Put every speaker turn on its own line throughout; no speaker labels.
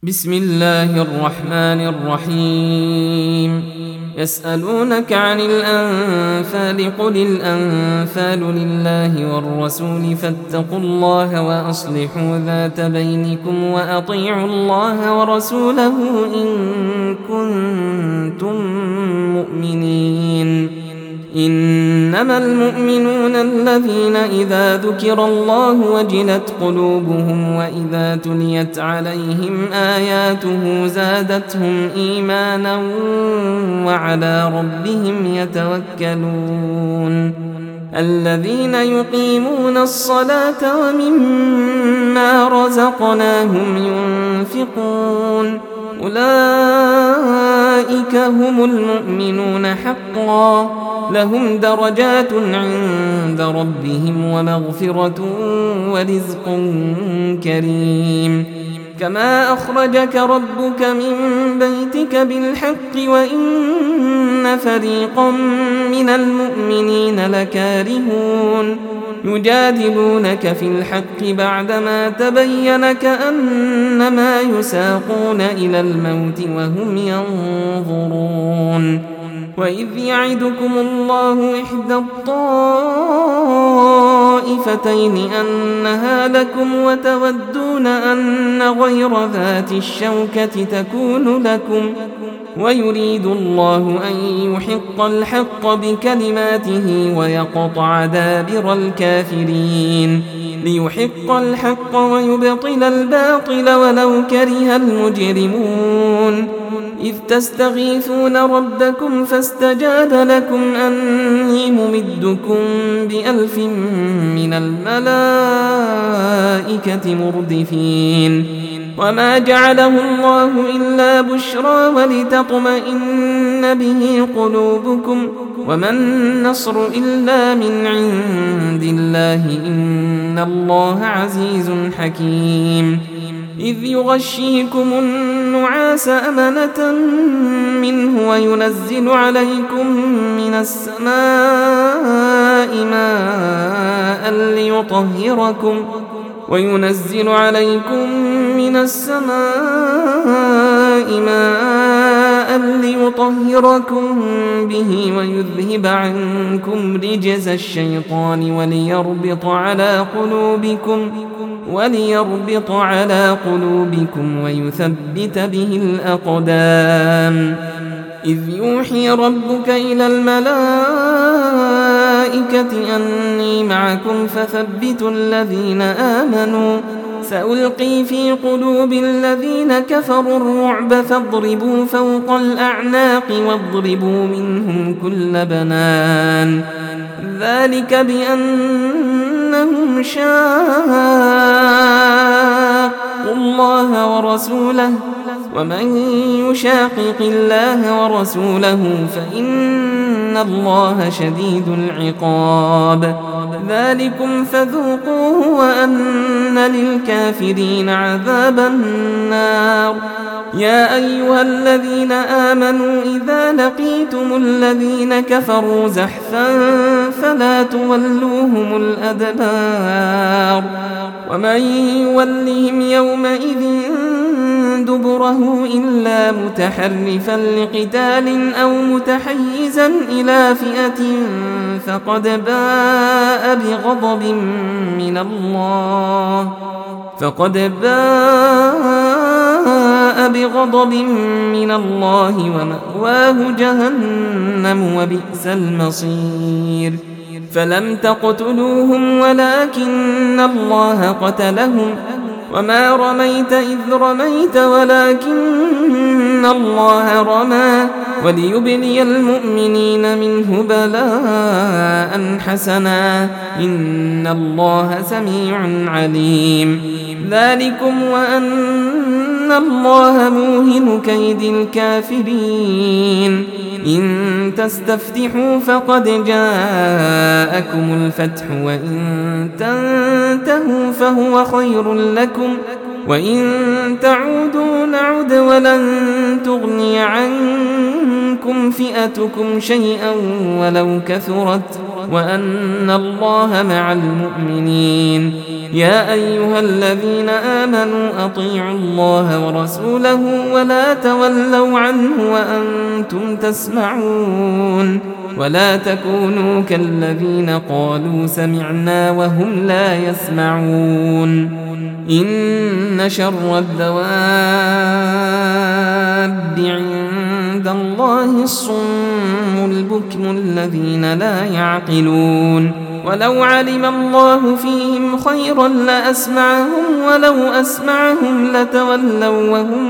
بسم الله الرحمن الرحيم. يسألونك عن الأنفال قل الأنفال لله والرسول فاتقوا الله وأصلحوا ذات بينكم وأطيعوا الله ورسوله إن كنتم مؤمنين. إنما المؤمنون الذين إذا ذكر الله وجلت قلوبهم وإذا تليت عليهم آياته زادتهم إيمانا وعلى ربهم يتوكلون. الذين يقيمون الصلاة ومما رزقناهم ينفقون أولئك هم المؤمنون حقا لهم درجات عند ربهم ومغفرة ورزق كريم. كما أخرجك ربك من بيتك بالحق وإن فريقا من المؤمنين لكارهون يجادلونك في الحق بعدما تبين كأنما يساقون إلى الموت وهم ينظرون. وإذ يعدكم الله إحدى الطائفتين أنها لكم وتودون أن غير ذات الشوكة تكون لكم ويريد الله أن يحق الحق بكلماته ويقطع دابر الكافرين ليحق الحق ويبطل الباطل ولو كره المجرمون. إذ تستغيثون ربكم فاستجاب لكم أني ممدكم ب1000 من الملائكة مردفين. وما جعله الله إلا بشرى ولتطمئن به قلوبكم وما النصر إلا من عند الله إن الله عزيز حكيم. إذ يغشيكم النعاس أمنة منه وينزل عليكم من السماء ماء ليطهركم به ويذهب عنكم رجز الشيطان وليربط على قلوبكم ويثبت به الأقدام. إذ يوحي ربك إلى الملائكة أني معكم فثبتوا الذين آمنوا سألقي في قلوب الذين كفروا الرعب فاضربوا فوق الأعناق واضربوا منهم كل بنان. ذلك بأنهم شاقوا الله ورسوله ومن يشاقق الله ورسوله فإن الله شديد العقاب. ذلكم فذوقوه وأن للكافرين عذاب النار. يا أيها الذين آمنوا إذا لقيتم الذين كفروا زحفا فلا تولوهم الأدبار ومن يولهم يومئذ دبره إلا متحرفا لقتال أو متحيزا إلى فئة فقد باء بغضب من الله ومأواه جهنم وبئس المصير. فلم تقتلوهم ولكن الله قتلهم وما رميت إذ رميت ولكن الله رمى وليبلي المؤمنين منه بلاء حسنا إن الله سميع عليم. ذلكم وأن الله موهن كيد الكافرين. إن تستفتحوا فقد جاءكم الفتح وإن تنتهوا فهو خير لكم وإن تعودوا نعد ولن تغني عنكم فئتكم شيئا ولو كثرت وأن الله مع المؤمنين. يا أيها الذين آمنوا أطيعوا الله ورسوله ولا تولوا عنه وأنتم تسمعون ولا تكونوا كالذين قالوا سمعنا وهم لا يسمعون. إن شر الدواب عند الله الصم البكم الذين لا يعقلون. ولو علم الله فيهم خيرا لأسمعهم ولو أسمعهم لتولوا وهم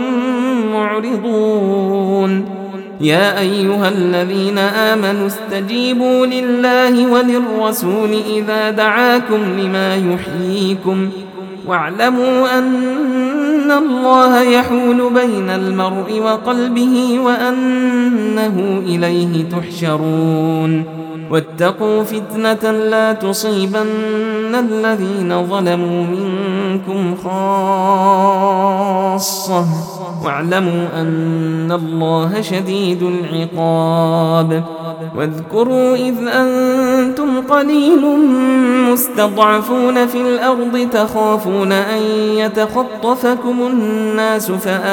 معرضون. يا أيها الذين آمنوا استجيبوا لله وللرسول إذا دعاكم لما يحييكم واعلموا أن الله يحول بين المرء وقلبه وأنه إليه تحشرون. واتقوا فتنة لا تصيبن الذين ظلموا منكم خاصة واعلموا أن الله شديد العقاب. واذكروا إذ أنتم قليل مستضعفون في الأرض تخافون أن يتخطفكم الناس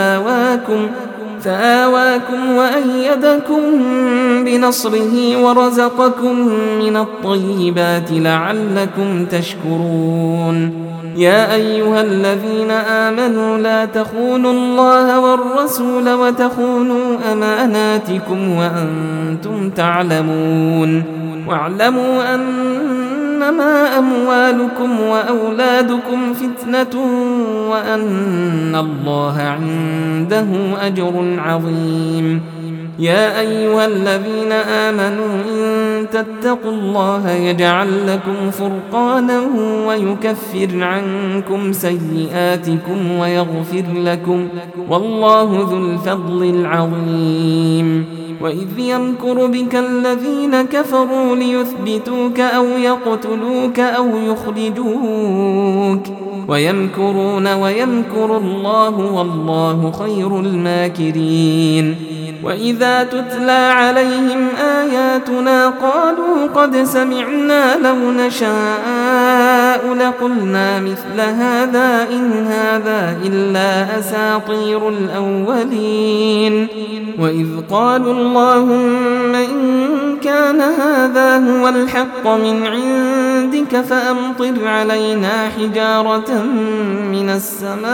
فآواكم وأيدكم بنصره ورزقكم من الطيبات لعلكم تشكرون. يا أيها الذين آمنوا لا تخونوا الله والرسول وتخونوا أماناتكم وأنتم تعلمون. واعلموا أنما أموالكم وأولادكم فتنة وأن الله عنده أجر عظيم. يا أيها الذين آمنوا إن تتقوا الله يجعل لكم فرقانا ويكفر عنكم سيئاتكم ويغفر لكم والله ذو الفضل العظيم. وإذ يمكر بك الذين كفروا ليثبتوك أو يقتلوك أو يخرجوك ويمكرون ويمكر الله والله خير الماكرين. وإذا تتلى عليهم آياتنا قالوا قد سمعنا لو نشاء لقلنا مثل هذا إن هذا إلا أساطير الأولين. وإذ قالوا اللهم إن كان هذا هو الحق من عندك فأمطر علينا حجارة من السماء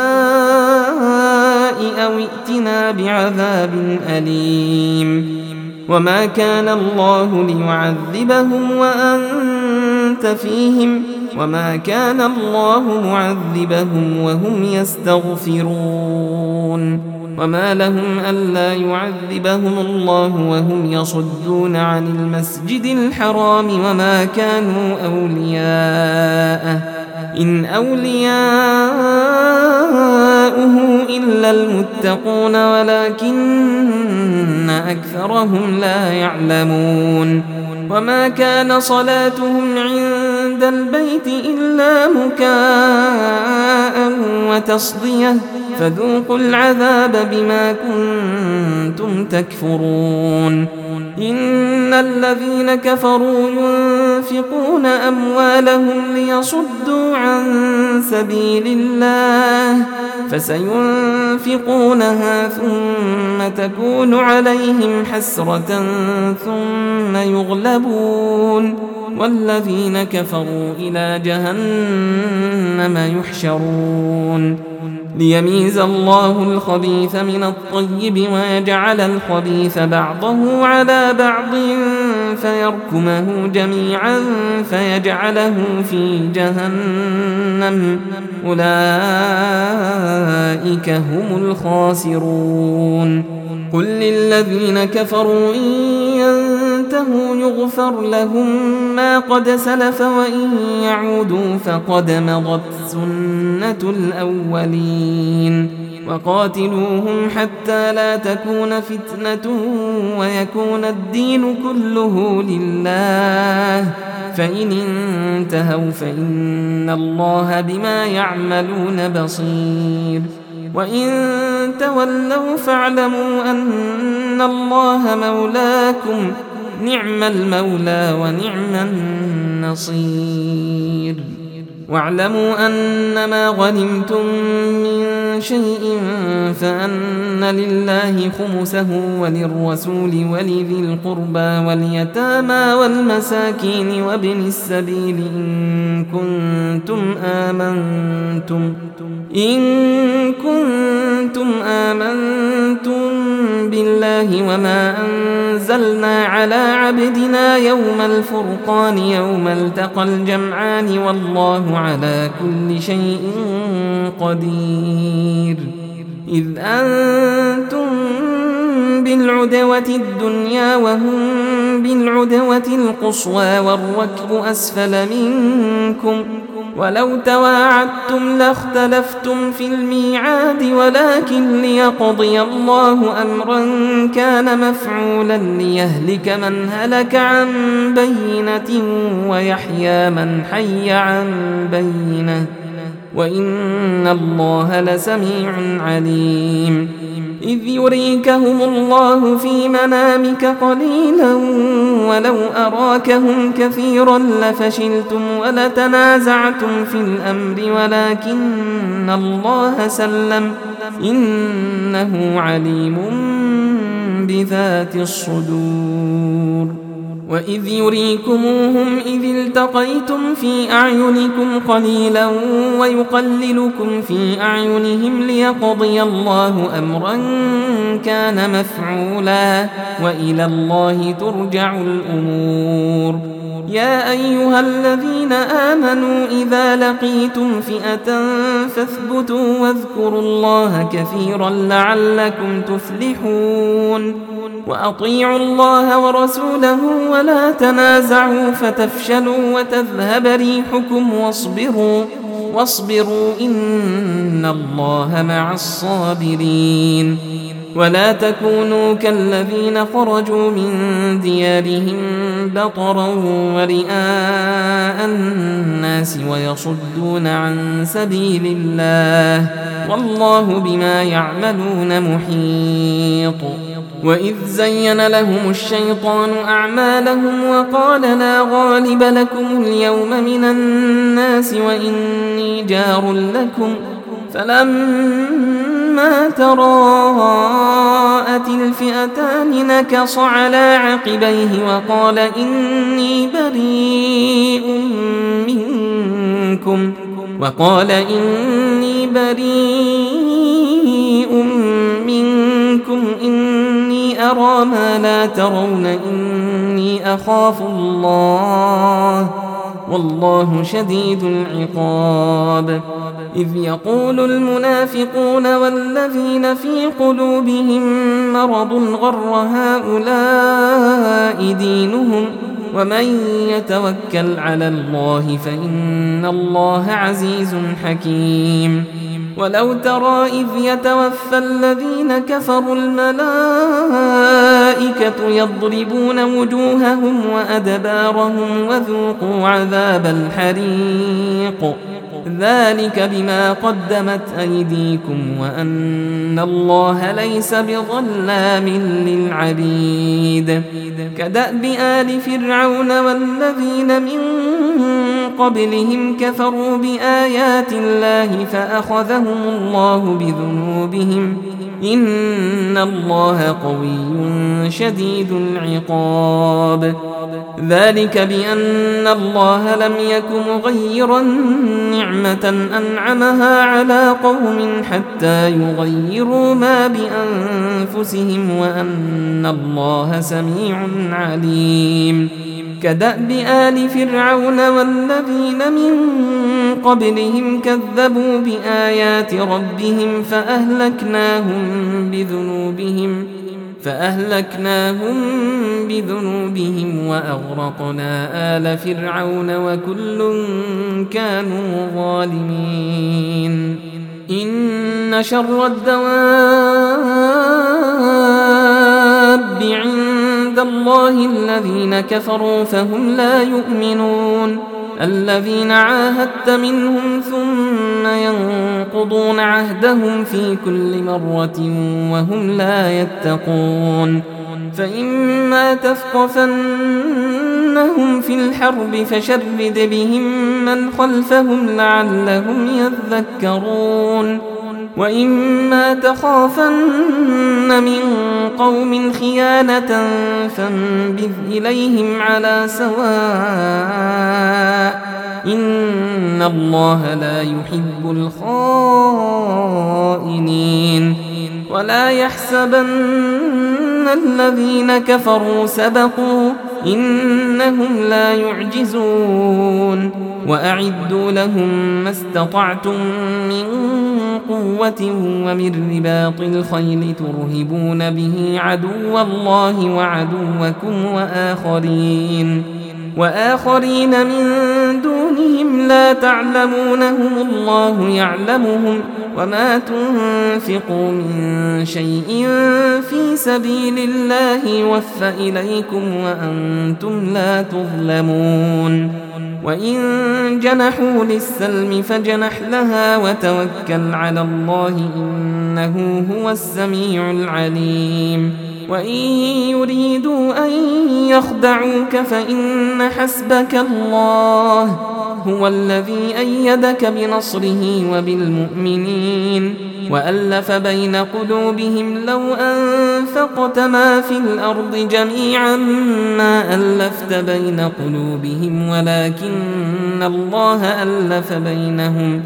أو ائتنا بعذاب أليم. وما كان الله ليعذبهم وأنت فيهم وما كان الله معذبهم وهم يستغفرون. وما لهم ألا يعذبهم الله وهم يصدون عن المسجد الحرام وما كانوا أولياءه إن أولياؤه إلا المتقون ولكن أكثرهم لا يعلمون. وما كان صلاتهم عند البيت إلا مكاء وتصدية فذوقوا العذاب بما كنتم تكفرون. إن الذين كفروا ينفقون أموالهم ليصدوا عن سبيل الله فسينفقونها ثم تكون عليهم حسرة ثم يغلبون والذين كفروا إلى جهنم يحشرون. ليميز الله الخبيث من الطيب ويجعل الخبيث بعضه على بعض فيركمه جميعا فيجعله في جهنم أولئك هم الخاسرون. قل للذين كفروا إن ينتهوا يغفر لهم ما قد سلف وإن يعودوا فقد مضت سنة الأولين. وقاتلوهم حتى لا تكون فتنة ويكون الدين كله لله فإن انتهوا فإن الله بما يعملون بصير. وإن تولوا فاعلموا أن الله مولاكم نعم المولى ونعم النصير. واعلموا أنما غنمتم من شيء فأن لله خمسه وللرسول ولذي القربى واليتامى والمساكين وابن السبيل إن كنتم آمنتم بالله وما أنزلنا على عبدنا يوم الفرقان يوم التقى الجمعان والله على كل شيء قدير. إذ أنتم بالعدوة الدنيا وهم بالعدوة القصوى والركب أسفل منكم ولو تواعدتم لاختلفتم في الميعاد ولكن ليقضي الله أمرا كان مفعولا ليهلك من هلك عن بينة ويحيى من حي عن بينة وإن الله لسميع عليم. إذ يريكهم الله في منامك قليلا ولو أراكهم كثيرا لفشلتم ولتنازعتم في الأمر ولكن الله سلم إنه عليم بذات الصدور. وإذ يريكموهم إذ التقيتم في أعينكم قليلا ويقللكم في أعينهم ليقضي الله أمرا كان مفعولا وإلى الله ترجع الأمور. يا أيها الذين آمنوا إذا لقيتم فئة فاثبتوا واذكروا الله كثيرا لعلكم تفلحون. وأطيعوا الله ورسوله ولا تنازعوا فتفشلوا وتذهب ريحكم واصبروا إن الله مع الصابرين. ولا تكونوا كالذين خرجوا من ديارهم بطرا ورئاء الناس ويصدون عن سبيل الله والله بما يعملون محيط. وإذ زين لهم الشيطان أعمالهم وقال لا غالب لكم اليوم من الناس وإني جار لكم فلما تراءت الفئتان نكص على عقبيه وقال إني بريء منكم إني أرى ما لا ترون إني أخاف الله والله شديد العقاب. إذ يقول المنافقون والذين في قلوبهم مرض غر هؤلاء دينهم ومن يتوكل على الله فإن الله عزيز حكيم. ولو ترى إذ يتوفى الذين كفروا الملائكة يضربون وجوههم وأدبارهم وذوقوا عذاب الحريق ذلك بما قدمت أيديكم وأن الله ليس بظلام للعبيد. كدأب آل فرعون والذين من قبلهم كفروا بآيات الله فأخذهم الله بذنوبهم إن الله قوي شديد العقاب. ذلك بأن الله لم يك مغيرا نعمة أنعمها على قوم حتى يغيروا ما بأنفسهم وأن الله سميع عليم. كدأب آل فرعون والذين من قبلهم كذبوا بآيات ربهم فأهلكناهم بذنوبهم وأغرقنا آل فرعون وكل كانوا ظالمين. إن شر الدواب عند الله الذين كفروا فهم لا يؤمنون. الذين عاهدت منهم ثم ينقضون عهدهم في كل مرة وهم لا يتقون. فإما تثقفنهم في الحرب فشرد بهم من خلفهم لعلهم يذكرون وإما تخافن من قوم خيانة فانبذ إليهم على سواء إن الله لا يحب الخائنين ولا يحسبن الذين كفروا سبقوا إنهم لا يعجزون وأعدوا لهم ما استطعتم من قوة ومن رباط الخيل ترهبون به عدو الله وعدوكم وآخرين من دونهم لا تعلمونهم الله يعلمهم وما تنفقوا من شيء في سبيل الله يوفى إليكم وأنتم لا تظلمون وإن جنحوا للسلم فاجنح لها وتوكل على الله إنه هو السميع العليم وإن يريدوا أن يخدعوك فإن حسبك الله هو الذي أيدك بنصره وبالمؤمنين وألف بين قلوبهم لو أنفقت ما في الأرض جميعا ما ألفت بين قلوبهم ولكن الله ألف بينهم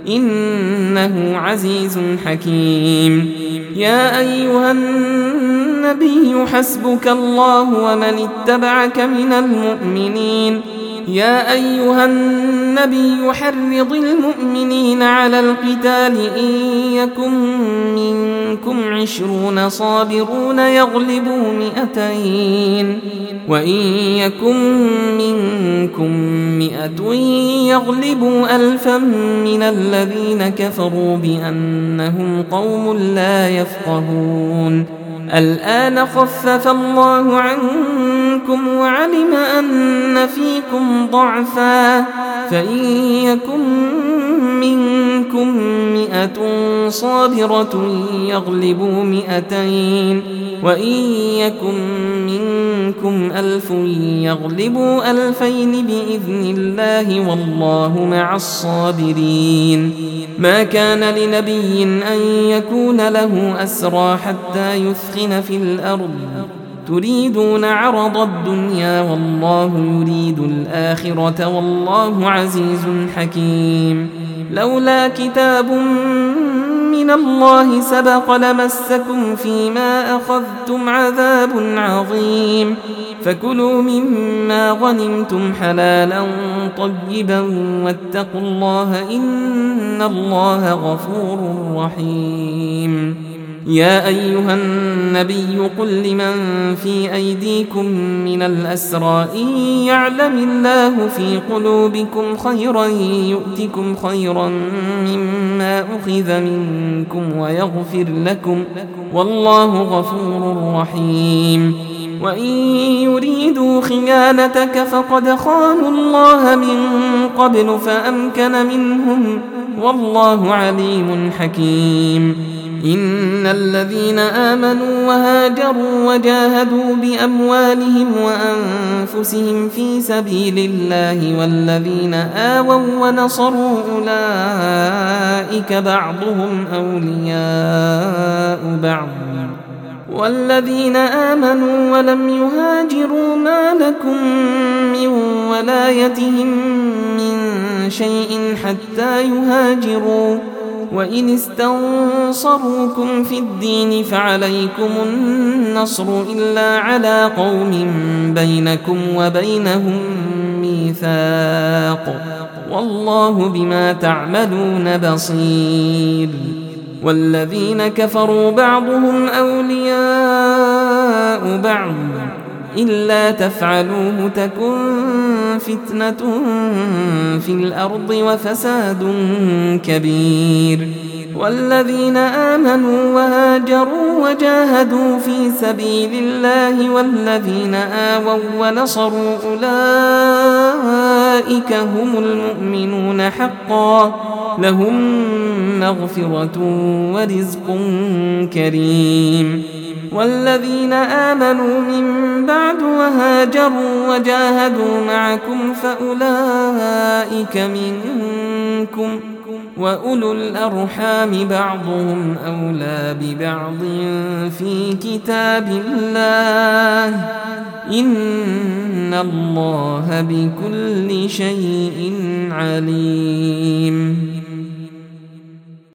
إنه عزيز حكيم يا أيها النبي حسبك الله ومن اتبعك من المؤمنين يا أيها النبي حرض المؤمنين على القتال إن يكن منكم 20 صابرون يغلبوا 200 وإن يكن منكم 100 يغلبوا 1000 من الذين كفروا بأنهم قوم لا يفقهون الآن خفف الله عنكم وعلم أن فيكم ضعفا فإن يكن منكم 100 صابرة يغلبوا 200 وإن يكن منكم 1000 يغلبوا 2000 بإذن الله والله مع الصابرين ما كان لنبي أن يكون له أسرى حتى يثخن في الأرض تريدون عرض الدنيا والله يريد الآخرة والله عزيز حكيم لولا كتاب من الله سبق لمسكم فيما أخذتم عذاب عظيم فكلوا مما غنمتم حلالا طيبا واتقوا الله إن الله غفور رحيم يا أيها النبي قل لمن في أيديكم من الأسرى إن يعلم الله في قلوبكم خيرا يؤتكم خيرا مما أخذ منكم ويغفر لكم والله غفور رحيم وإن يريدوا خيانتك فقد خانوا الله من قبل فأمكن منهم والله عليم حكيم إن الذين آمنوا وهاجروا وجاهدوا بأموالهم وأنفسهم في سبيل الله والذين آووا ونصروا أولئك بعضهم أولياء بعض والذين آمنوا ولم يهاجروا ما لكم من ولايتهم من شيء حتى يهاجروا وإن استنصروكم في الدين فعليكم النصر إلا على قوم بينكم وبينهم ميثاق والله بما تعملون بصير والذين كفروا بعضهم أولياء بعض إلا تفعلوه تكن فتنة في الأرض وفساد كبير والذين آمنوا وهاجروا وجاهدوا في سبيل الله والذين آووا ونصروا أولئك هم المؤمنون حقا لهم مغفرة ورزق كريم والذين آمنوا من بعد وهاجروا وجاهدوا معكم فأولئك منكم وأولو الأرحام بعضهم أولى ببعض في كتاب الله إن الله بكل شيء عليم